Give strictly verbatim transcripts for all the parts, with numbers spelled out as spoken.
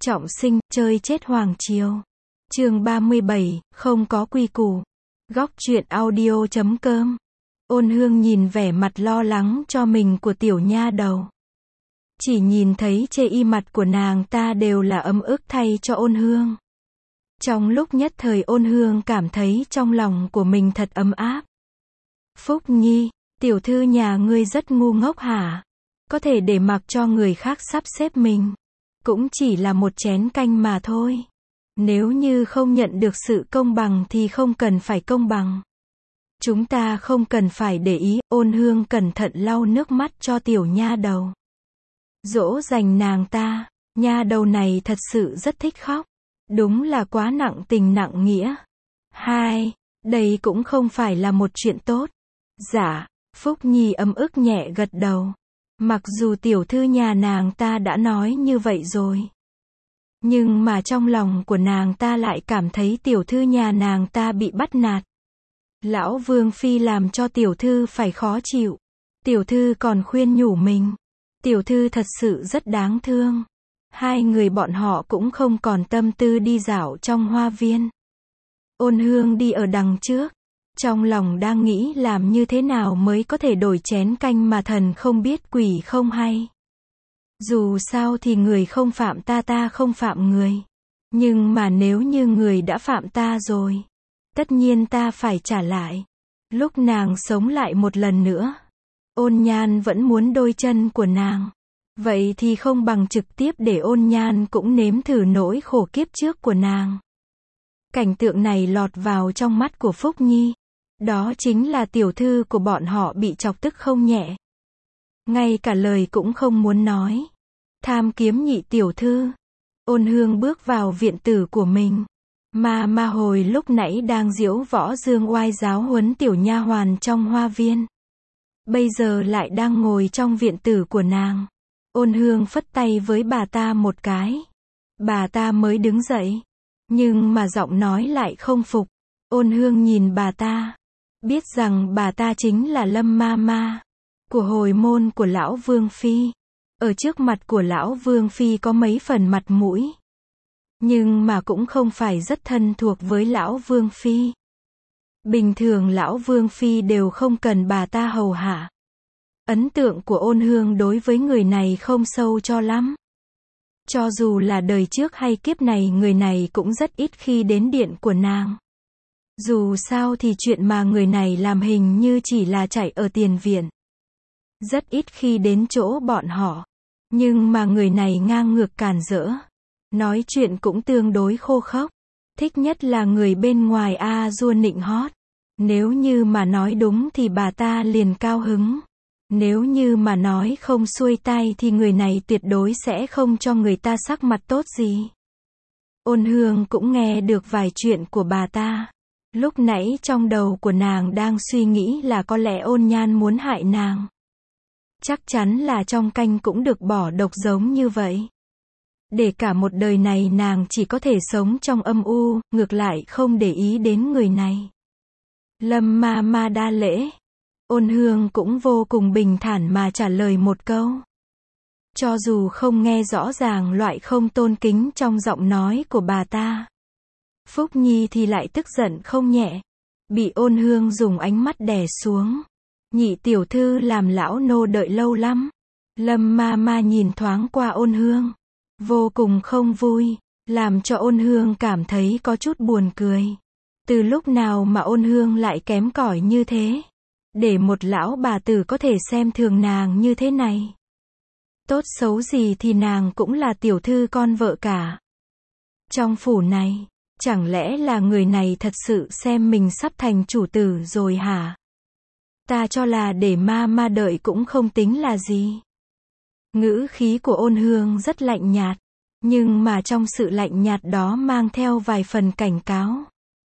Trọng sinh, chơi chết hoàng triều. Chương ba mươi bảy, không có quy củ. Góc truyện audio chấm com. Ôn Hương nhìn vẻ mặt lo lắng cho mình của tiểu nha đầu. Chỉ nhìn thấy chê y mặt của nàng ta đều là ấm ức thay cho Ôn Hương. Trong lúc nhất thời Ôn Hương cảm thấy trong lòng của mình thật ấm áp. Phúc Nhi, tiểu thư nhà ngươi rất ngu ngốc hả? Có thể để mặc cho người khác sắp xếp mình. Cũng chỉ là một chén canh mà thôi. Nếu như không nhận được sự công bằng thì không cần phải công bằng. Chúng ta không cần phải để ý. Ôn Hương cẩn thận lau nước mắt cho tiểu nha đầu. Dỗ dành nàng ta. Nha đầu này thật sự rất thích khóc. Đúng là quá nặng tình nặng nghĩa. Hai, đây cũng không phải là một chuyện tốt. Dạ, Phúc Nhi ấm ức nhẹ gật đầu. Mặc dù tiểu thư nhà nàng ta đã nói như vậy rồi. Nhưng mà trong lòng của nàng ta lại cảm thấy tiểu thư nhà nàng ta bị bắt nạt. Lão Vương Phi làm cho tiểu thư phải khó chịu. Tiểu thư còn khuyên nhủ mình. Tiểu thư thật sự rất đáng thương. Hai người bọn họ cũng không còn tâm tư đi dạo trong hoa viên. Ôn Hương đi ở đằng trước. Trong lòng đang nghĩ làm như thế nào mới có thể đổi chén canh mà thần không biết quỷ không hay. Dù sao thì người không phạm ta ta không phạm người. Nhưng mà nếu như người đã phạm ta rồi, tất nhiên ta phải trả lại. Lúc nàng sống lại một lần nữa, Ôn Nhan vẫn muốn đôi chân của nàng. Vậy thì không bằng trực tiếp để Ôn Nhan cũng nếm thử nỗi khổ kiếp trước của nàng. Cảnh tượng này lọt vào trong mắt của Phúc Nhi. Đó chính là tiểu thư của bọn họ bị chọc tức không nhẹ. Ngay cả lời cũng không muốn nói. Tham kiếm nhị tiểu thư. Ôn Hương bước vào viện tử của mình. Ma ma hồi lúc nãy đang diễu võ dương oai giáo huấn tiểu nha hoàn trong hoa viên. Bây giờ lại đang ngồi trong viện tử của nàng. Ôn Hương phất tay với bà ta một cái. Bà ta mới đứng dậy. Nhưng mà giọng nói lại không phục. Ôn Hương nhìn bà ta. Biết rằng bà ta chính là Lâm ma ma. Của hồi môn của lão Vương Phi. Ở trước mặt của lão Vương Phi có mấy phần mặt mũi. Nhưng mà cũng không phải rất thân thuộc với lão Vương Phi. Bình thường lão Vương Phi đều không cần bà ta hầu hạ. Ấn tượng của Ôn Hương đối với người này không sâu cho lắm. Cho dù là đời trước hay kiếp này người này cũng rất ít khi đến điện của nàng. Dù sao thì chuyện mà người này làm hình như chỉ là chạy ở tiền viện. Rất ít khi đến chỗ bọn họ. Nhưng mà người này ngang ngược càn rỡ. Nói chuyện cũng tương đối khô khốc. Thích nhất là người bên ngoài a dua nịnh hót. Nếu như mà nói đúng thì bà ta liền cao hứng. Nếu như mà nói không xuôi tai thì người này tuyệt đối sẽ không cho người ta sắc mặt tốt gì. Ôn Hương cũng nghe được vài chuyện của bà ta. Lúc nãy trong đầu của nàng đang suy nghĩ là có lẽ Ôn Nhan muốn hại nàng. Chắc chắn là trong canh cũng được bỏ độc giống như vậy. Để cả một đời này nàng chỉ có thể sống trong âm u, ngược lại không để ý đến người này. Lâm ma ma đa lễ. Ôn Hương cũng vô cùng bình thản mà trả lời một câu. Cho dù không nghe rõ ràng loại không tôn kính trong giọng nói của bà ta. Phúc Nhi thì lại tức giận không nhẹ. Bị Ôn Hương dùng ánh mắt đè xuống. Nhị tiểu thư làm lão nô đợi lâu lắm. Lâm ma ma nhìn thoáng qua Ôn Hương. Vô cùng không vui. Làm cho Ôn Hương cảm thấy có chút buồn cười. Từ lúc nào mà Ôn Hương lại kém cỏi như thế? Để một lão bà tử có thể xem thường nàng như thế này. Tốt xấu gì thì nàng cũng là tiểu thư con vợ cả. Trong phủ này. Chẳng lẽ là người này thật sự xem mình sắp thành chủ tử rồi hả? Ta cho là để ma ma đợi cũng không tính là gì. Ngữ khí của Ôn Hương rất lạnh nhạt. Nhưng mà trong sự lạnh nhạt đó mang theo vài phần cảnh cáo.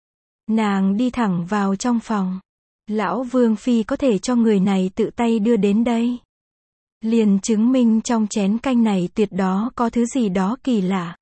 Nàng đi thẳng vào trong phòng. Lão Vương Phi có thể cho người này tự tay đưa đến đây. Liền chứng minh trong chén canh này tuyệt đó có thứ gì đó kỳ lạ.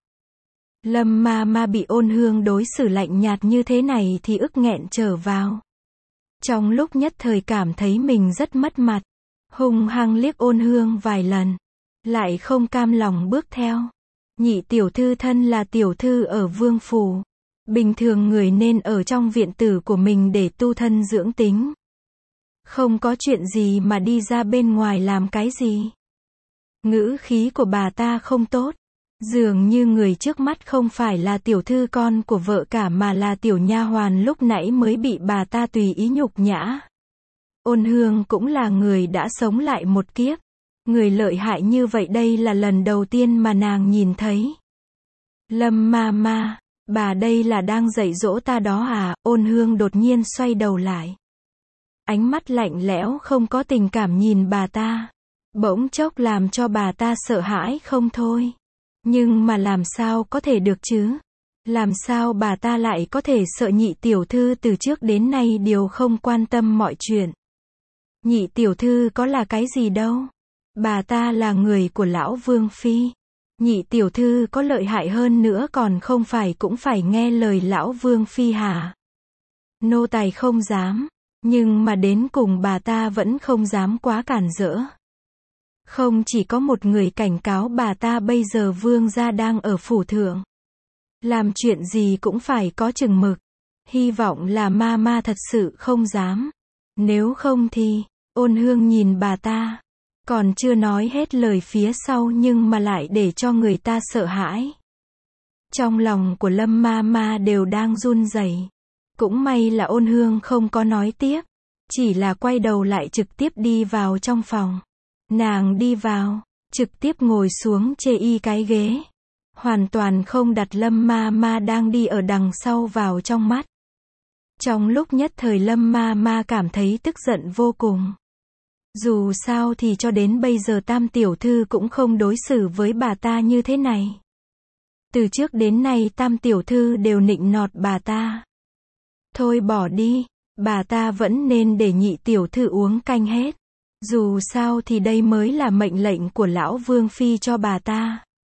Lâm ma ma bị Ôn Hương đối xử lạnh nhạt như thế này thì ức nghẹn trở vào. Trong lúc nhất thời cảm thấy mình rất mất mặt. Hung hăng liếc Ôn Hương vài lần. Lại không cam lòng bước theo. Nhị tiểu thư thân là tiểu thư ở vương phủ. Bình thường người nên ở trong viện tử của mình để tu thân dưỡng tính. Không có chuyện gì mà đi ra bên ngoài làm cái gì. Ngữ khí của bà ta không tốt. Dường như người trước mắt không phải là tiểu thư con của vợ cả mà là tiểu nha hoàn lúc nãy mới bị bà ta tùy ý nhục nhã. Ôn Hương cũng là người đã sống lại một kiếp. Người lợi hại như vậy đây là lần đầu tiên mà nàng nhìn thấy. Lâm ma ma, bà đây là đang dạy dỗ ta đó à? Ôn Hương đột nhiên xoay đầu lại. Ánh mắt lạnh lẽo không có tình cảm nhìn bà ta. Bỗng chốc làm cho bà ta sợ hãi không thôi. Nhưng mà làm sao có thể được chứ? Làm sao bà ta lại có thể sợ nhị tiểu thư từ trước đến nay đều không quan tâm mọi chuyện? Nhị tiểu thư có là cái gì đâu? Bà ta là người của lão Vương Phi. Nhị tiểu thư có lợi hại hơn nữa còn không phải cũng phải nghe lời lão Vương Phi hả? Nô tài không dám. Nhưng mà đến cùng bà ta vẫn không dám quá cản rỡ. Không chỉ có một người cảnh cáo bà ta bây giờ vương gia đang ở phủ thượng. Làm chuyện gì cũng phải có chừng mực. Hy vọng là ma ma thật sự không dám. Nếu không thì, Ôn Hương nhìn bà ta. Còn chưa nói hết lời phía sau nhưng mà lại để cho người ta sợ hãi. Trong lòng của Lâm ma ma đều đang run rẩy. Cũng may là Ôn Hương không có nói tiếp. Chỉ là quay đầu lại trực tiếp đi vào trong phòng. Nàng đi vào, trực tiếp ngồi xuống chê y cái ghế. Hoàn toàn không đặt Lâm ma ma đang đi ở đằng sau vào trong mắt. Trong lúc nhất thời Lâm ma ma cảm thấy tức giận vô cùng. Dù sao thì cho đến bây giờ tam tiểu thư cũng không đối xử với bà ta như thế này. Từ trước đến nay tam tiểu thư đều nịnh nọt bà ta. Thôi bỏ đi, bà ta vẫn nên để nhị tiểu thư uống canh hết. Dù sao thì đây mới là mệnh lệnh của lão Vương Phi cho bà ta.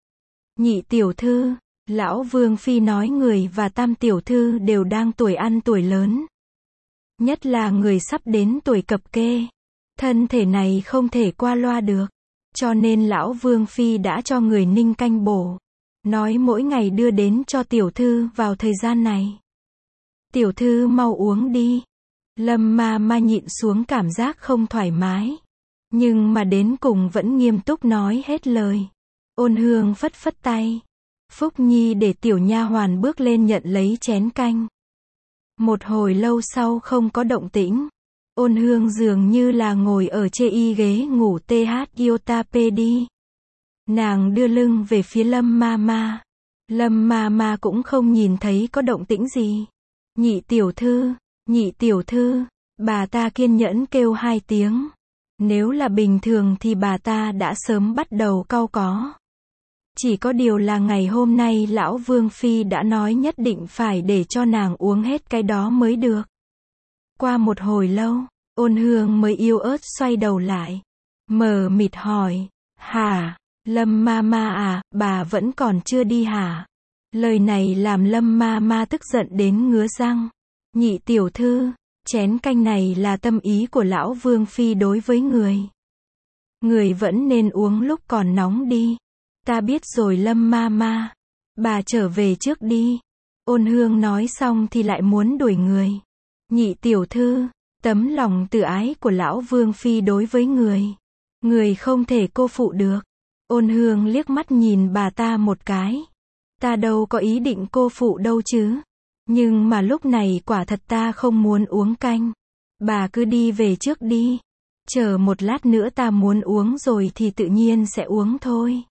Nhị tiểu thư, lão Vương Phi nói người và tam tiểu thư đều đang tuổi ăn tuổi lớn. Nhất là người sắp đến tuổi cập kê. Thân thể này không thể qua loa được. Cho nên lão Vương Phi đã cho người ninh canh bổ. Nói mỗi ngày đưa đến cho tiểu thư vào thời gian này. Tiểu thư mau uống đi. Lâm ma ma nhịn xuống cảm giác không thoải mái. Nhưng mà đến cùng vẫn nghiêm túc nói hết lời. Ôn Hương phất phất tay. Phúc Nhi để tiểu nha hoàn bước lên nhận lấy chén canh. Một hồi lâu sau không có động tĩnh. Ôn Hương dường như là ngồi ở chê y ghế ngủ th iota pedi. Nàng đưa lưng về phía Lâm ma ma. Lâm ma ma cũng không nhìn thấy có động tĩnh gì. Nhị tiểu thư, nhị tiểu thư, bà ta kiên nhẫn kêu hai tiếng. Nếu là bình thường thì bà ta đã sớm bắt đầu cau có. Chỉ có điều là ngày hôm nay lão Vương Phi đã nói nhất định phải để cho nàng uống hết cái đó mới được. Qua một hồi lâu, Ôn Hương mới yếu ớt xoay đầu lại. Mờ mịt hỏi, hả, Lâm ma ma à, bà vẫn còn chưa đi hả? Lời này làm Lâm ma ma tức giận đến ngứa răng. Nhị tiểu thư, chén canh này là tâm ý của lão Vương Phi đối với người. Người vẫn nên uống lúc còn nóng đi. Ta biết rồi Lâm ma ma. Bà trở về trước đi. Ôn Hương nói xong thì lại muốn đuổi người. Nhị tiểu thư, tấm lòng từ ái của lão Vương Phi đối với người. Người không thể cô phụ được. Ôn Hương liếc mắt nhìn bà ta một cái. Ta đâu có ý định cô phụ đâu chứ. Nhưng mà lúc này quả thật ta không muốn uống canh. Bà cứ đi về trước đi. Chờ một lát nữa ta muốn uống rồi thì tự nhiên sẽ uống thôi.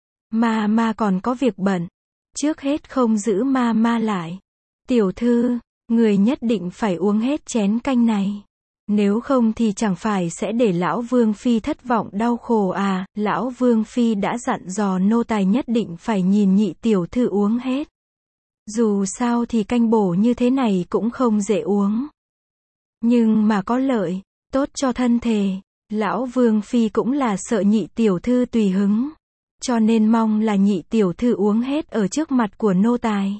Ma ma còn có việc bận. Trước hết không giữ ma ma lại. Tiểu thư, người nhất định phải uống hết chén canh này. Nếu không thì chẳng phải sẽ để lão Vương Phi thất vọng đau khổ à. Lão Vương Phi đã dặn dò nô tài nhất định phải nhìn nhị tiểu thư uống hết. Dù sao thì canh bổ như thế này cũng không dễ uống. Nhưng mà có lợi, tốt cho thân thể. Lão Vương Phi cũng là sợ nhị tiểu thư tùy hứng. Cho nên mong là nhị tiểu thư uống hết ở trước mặt của nô tài.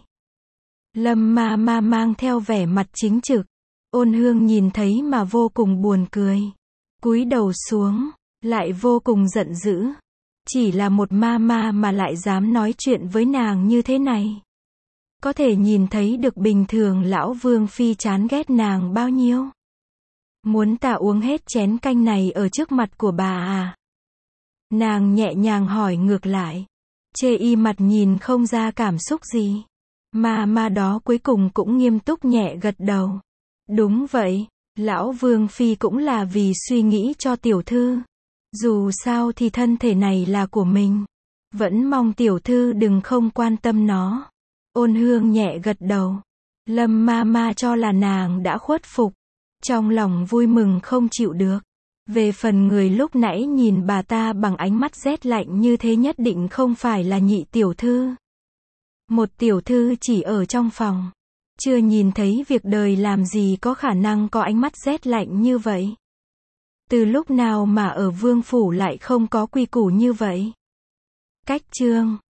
Lâm ma ma mang theo vẻ mặt chính trực. Ôn Hương nhìn thấy mà vô cùng buồn cười. Cúi đầu xuống, lại vô cùng giận dữ. Chỉ là một ma ma mà lại dám nói chuyện với nàng như thế này. Có thể nhìn thấy được bình thường lão Vương Phi chán ghét nàng bao nhiêu. Muốn ta uống hết chén canh này ở trước mặt của bà à? Nàng nhẹ nhàng hỏi ngược lại. Chê y mặt nhìn không ra cảm xúc gì. Ma ma đó cuối cùng cũng nghiêm túc nhẹ gật đầu. Đúng vậy, lão Vương Phi cũng là vì suy nghĩ cho tiểu thư. Dù sao thì thân thể này là của mình. Vẫn mong tiểu thư đừng không quan tâm nó. Ôn Hương nhẹ gật đầu. Lâm ma ma cho là nàng đã khuất phục. Trong lòng vui mừng không chịu được. Về phần người lúc nãy nhìn bà ta bằng ánh mắt rét lạnh như thế nhất định không phải là nhị tiểu thư. Một tiểu thư chỉ ở trong phòng. Chưa nhìn thấy việc đời làm gì có khả năng có ánh mắt rét lạnh như vậy. Từ lúc nào mà ở vương phủ lại không có quy củ như vậy? Cách chương